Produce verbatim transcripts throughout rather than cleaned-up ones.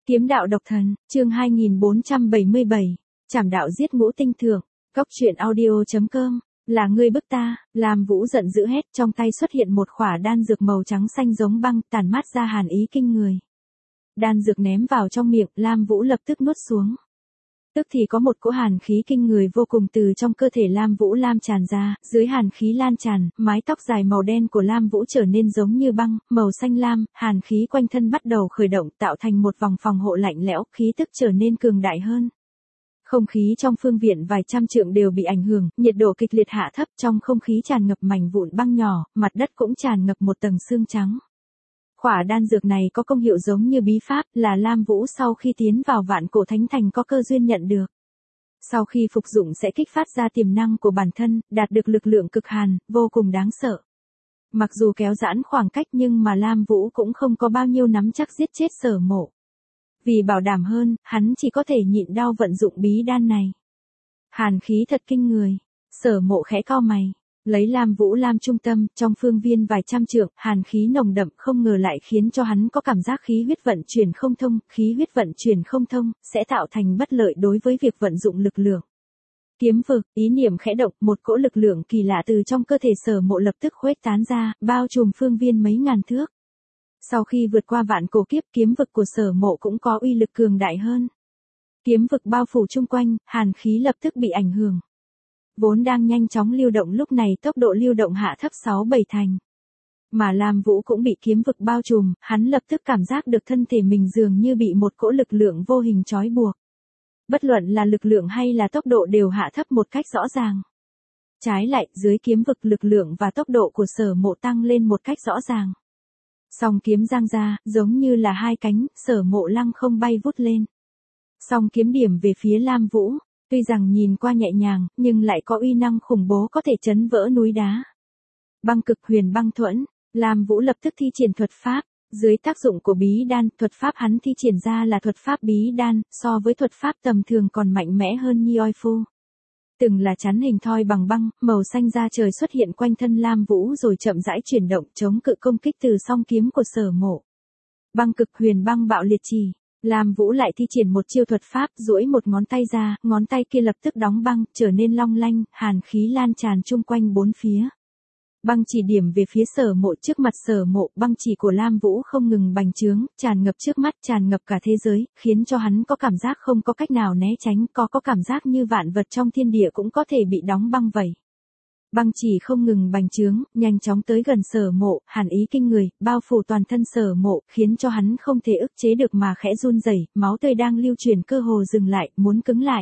Kiếm đạo độc thần, chương hai nghìn bốn trăm bảy mươi bảy, Trảm đạo giết ngũ tinh thượng, Cốc truyện audio.com, là ngươi bức ta, Lam Vũ giận dữ hét, trong tay xuất hiện một khỏa đan dược màu trắng xanh giống băng, tản mát ra hàn ý kinh người. Đan dược ném vào trong miệng, Lam Vũ lập tức nuốt xuống. Tức thì có một cỗ hàn khí kinh người vô cùng từ trong cơ thể Lam Vũ lan tràn ra, dưới hàn khí lan tràn, mái tóc dài màu đen của Lam Vũ trở nên giống như băng, màu xanh lam, hàn khí quanh thân bắt đầu khởi động tạo thành một vòng phòng hộ lạnh lẽo, khí tức trở nên cường đại hơn. Không khí trong phương viện vài trăm trượng đều bị ảnh hưởng, nhiệt độ kịch liệt hạ thấp, trong không khí tràn ngập mảnh vụn băng nhỏ, mặt đất cũng tràn ngập một tầng sương trắng. Khỏa đan dược này có công hiệu giống như bí pháp, là Lam Vũ sau khi tiến vào Vạn Cổ Thánh Thành có cơ duyên nhận được. Sau khi phục dụng sẽ kích phát ra tiềm năng của bản thân, đạt được lực lượng cực hàn, vô cùng đáng sợ. Mặc dù kéo giãn khoảng cách nhưng mà Lam Vũ cũng không có bao nhiêu nắm chắc giết chết Sở Mộ. Vì bảo đảm hơn, hắn chỉ có thể nhịn đau vận dụng bí đan này. Hàn khí thật kinh người. Sở Mộ khẽ cau mày. Lấy Lam Vũ làm trung tâm, trong phương viên vài trăm trượng, hàn khí nồng đậm không ngờ lại khiến cho hắn có cảm giác khí huyết vận chuyển không thông, khí huyết vận chuyển không thông, sẽ tạo thành bất lợi đối với việc vận dụng lực lượng. Kiếm vực, ý niệm khẽ động, một cỗ lực lượng kỳ lạ từ trong cơ thể Sở Mộ lập tức khuếch tán ra, bao trùm phương viên mấy ngàn thước. Sau khi vượt qua vạn cổ kiếp, kiếm vực của Sở Mộ cũng có uy lực cường đại hơn. Kiếm vực bao phủ chung quanh, hàn khí lập tức bị ảnh hưởng. Vốn đang nhanh chóng lưu động lúc này tốc độ lưu động hạ thấp sáu bảy thành. Mà Lam Vũ cũng bị kiếm vực bao trùm, hắn lập tức cảm giác được thân thể mình dường như bị một cỗ lực lượng vô hình trói buộc. Bất luận là lực lượng hay là tốc độ đều hạ thấp một cách rõ ràng. Trái lại, dưới kiếm vực lực lượng và tốc độ của Sở Mộ tăng lên một cách rõ ràng. Song kiếm giang ra, giống như là hai cánh, Sở Mộ lăng không bay vút lên. Song kiếm điểm về phía Lam Vũ. Tuy rằng nhìn qua nhẹ nhàng, nhưng lại có uy năng khủng bố có thể chấn vỡ núi đá. Băng cực huyền băng thuẫn, Lam Vũ lập tức thi triển thuật pháp, dưới tác dụng của bí đan, thuật pháp hắn thi triển ra là thuật pháp bí đan, so với thuật pháp tầm thường còn mạnh mẽ hơn Nhi Oi Phu. Từng là chắn hình thoi bằng băng, màu xanh da trời xuất hiện quanh thân Lam Vũ rồi chậm rãi chuyển động chống cự công kích từ song kiếm của Sở Mộ. Băng cực huyền băng bạo liệt trì. Lam Vũ lại thi triển một chiêu thuật pháp, duỗi một ngón tay ra, ngón tay kia lập tức đóng băng, trở nên long lanh, hàn khí lan tràn chung quanh bốn phía. Băng chỉ điểm về phía Sở Mộ, trước mặt Sở Mộ, băng chỉ của Lam Vũ không ngừng bành trướng, tràn ngập trước mắt, tràn ngập cả thế giới, khiến cho hắn có cảm giác không có cách nào né tránh, có có cảm giác như vạn vật trong thiên địa cũng có thể bị đóng băng vậy. Băng chỉ không ngừng bành trướng, nhanh chóng tới gần Sở Mộ, hàn ý kinh người, bao phủ toàn thân Sở Mộ, khiến cho hắn không thể ức chế được mà khẽ run rẩy, máu tươi đang lưu chuyển cơ hồ dừng lại, muốn cứng lại.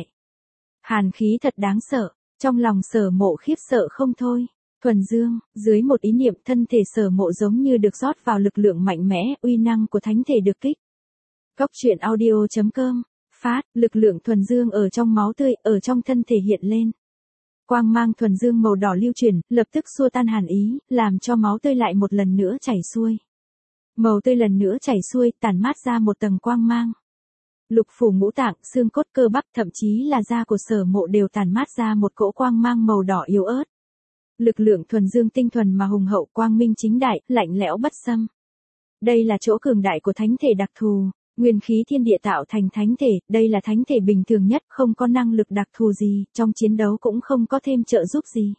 Hàn khí thật đáng sợ, trong lòng Sở Mộ khiếp sợ không thôi. Thuần Dương, dưới một ý niệm thân thể Sở Mộ giống như được rót vào lực lượng mạnh mẽ, uy năng của thánh thể được kích. Cốc truyện audio.com, phát, lực lượng thuần dương ở trong máu tươi, ở trong thân thể hiện lên. Quang mang thuần dương màu đỏ lưu chuyển, lập tức xua tan hàn ý, làm cho máu tươi lại một lần nữa chảy xuôi. Màu tươi lần nữa chảy xuôi, tản mát ra một tầng quang mang. Lục phủ ngũ tạng, xương cốt cơ bắp, thậm chí là da của Sở Mộ đều tản mát ra một cỗ quang mang màu đỏ yếu ớt. Lực lượng thuần dương tinh thuần mà hùng hậu, quang minh chính đại, lạnh lẽo bất xâm. Đây là chỗ cường đại của thánh thể đặc thù. Nguyên khí thiên địa tạo thành thánh thể, đây là thánh thể bình thường nhất, không có năng lực đặc thù gì, trong chiến đấu cũng không có thêm trợ giúp gì.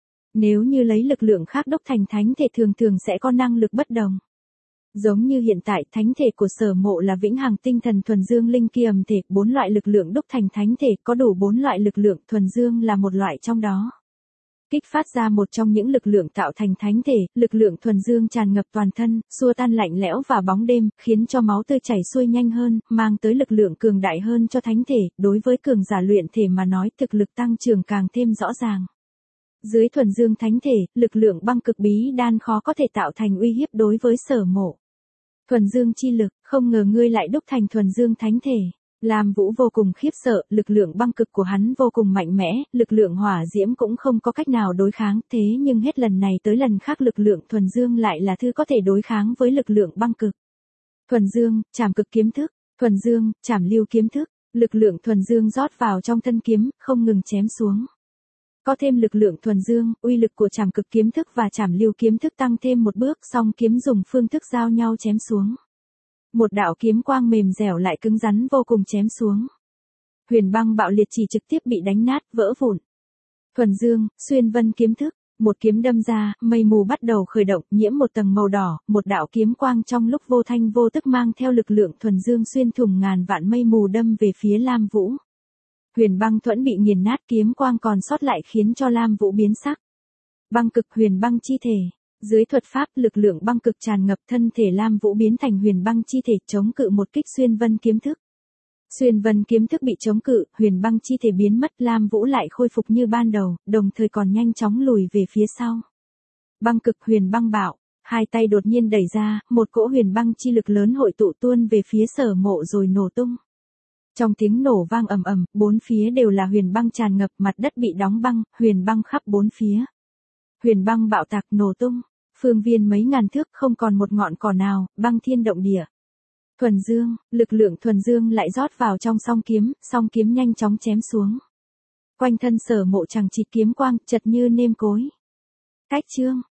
Nếu như lấy lực lượng khác đúc thành thánh thể thường thường sẽ có năng lực bất đồng. Giống như hiện tại, thánh thể của Sở Mộ là vĩnh hằng tinh thần thuần dương linh kiềm thể, bốn loại lực lượng đúc thành thánh thể, có đủ bốn loại lực lượng, thuần dương là một loại trong đó. Kích phát ra một trong những lực lượng tạo thành thánh thể, lực lượng thuần dương tràn ngập toàn thân, xua tan lạnh lẽo và bóng đêm, khiến cho máu tươi chảy xuôi nhanh hơn, mang tới lực lượng cường đại hơn cho thánh thể, đối với cường giả luyện thể mà nói thực lực tăng trưởng càng thêm rõ ràng. Dưới thuần dương thánh thể, lực lượng băng cực bí đan khó có thể tạo thành uy hiếp đối với Sở Mộ. Thuần dương chi lực, không ngờ ngươi lại đúc thành thuần dương thánh thể. Lam Vũ vô cùng khiếp sợ, lực lượng băng cực của hắn vô cùng mạnh mẽ, lực lượng hỏa diễm cũng không có cách nào đối kháng, thế nhưng hết lần này tới lần khác lực lượng thuần dương lại là thứ có thể đối kháng với lực lượng băng cực. Thuần dương, trảm cực kiếm thức, thuần dương, trảm lưu kiếm thức, lực lượng thuần dương rót vào trong thân kiếm, không ngừng chém xuống. Có thêm lực lượng thuần dương, uy lực của trảm cực kiếm thức và trảm lưu kiếm thức tăng thêm một bước, song kiếm dùng phương thức giao nhau chém xuống. Một đạo kiếm quang mềm dẻo lại cứng rắn vô cùng chém xuống. Huyền băng bạo liệt chỉ trực tiếp bị đánh nát, vỡ vụn. Thuần Dương, xuyên vân kiếm thức, một kiếm đâm ra, mây mù bắt đầu khởi động, nhiễm một tầng màu đỏ, một đạo kiếm quang trong lúc vô thanh vô tức mang theo lực lượng thuần dương xuyên thủng ngàn vạn mây mù đâm về phía Lam Vũ. Huyền băng thuẫn bị nghiền nát, kiếm quang còn sót lại khiến cho Lam Vũ biến sắc. Băng cực huyền băng chi thể. Dưới thuật pháp, lực lượng băng cực tràn ngập, thân thể Lam Vũ biến thành huyền băng chi thể chống cự một kích xuyên vân kiếm thức. Xuyên vân kiếm thức bị chống cự, huyền băng chi thể biến mất, Lam Vũ lại khôi phục như ban đầu, đồng thời còn nhanh chóng lùi về phía sau. Băng cực huyền băng bạo, hai tay đột nhiên đẩy ra, một cỗ huyền băng chi lực lớn hội tụ tuôn về phía Sở Mộ rồi nổ tung. Trong tiếng nổ vang ầm ầm, bốn phía đều là huyền băng tràn ngập, mặt đất bị đóng băng, huyền băng khắp bốn phía. Huyền băng bạo tạc nổ tung, phương viên mấy ngàn thước không còn một ngọn cỏ nào, băng thiên động địa. Thuần Dương, lực lượng thuần dương lại rót vào trong song kiếm, song kiếm nhanh chóng chém xuống. Quanh thân Sở Mộ chằng chịt kiếm quang, chật như nêm cối. Cách chương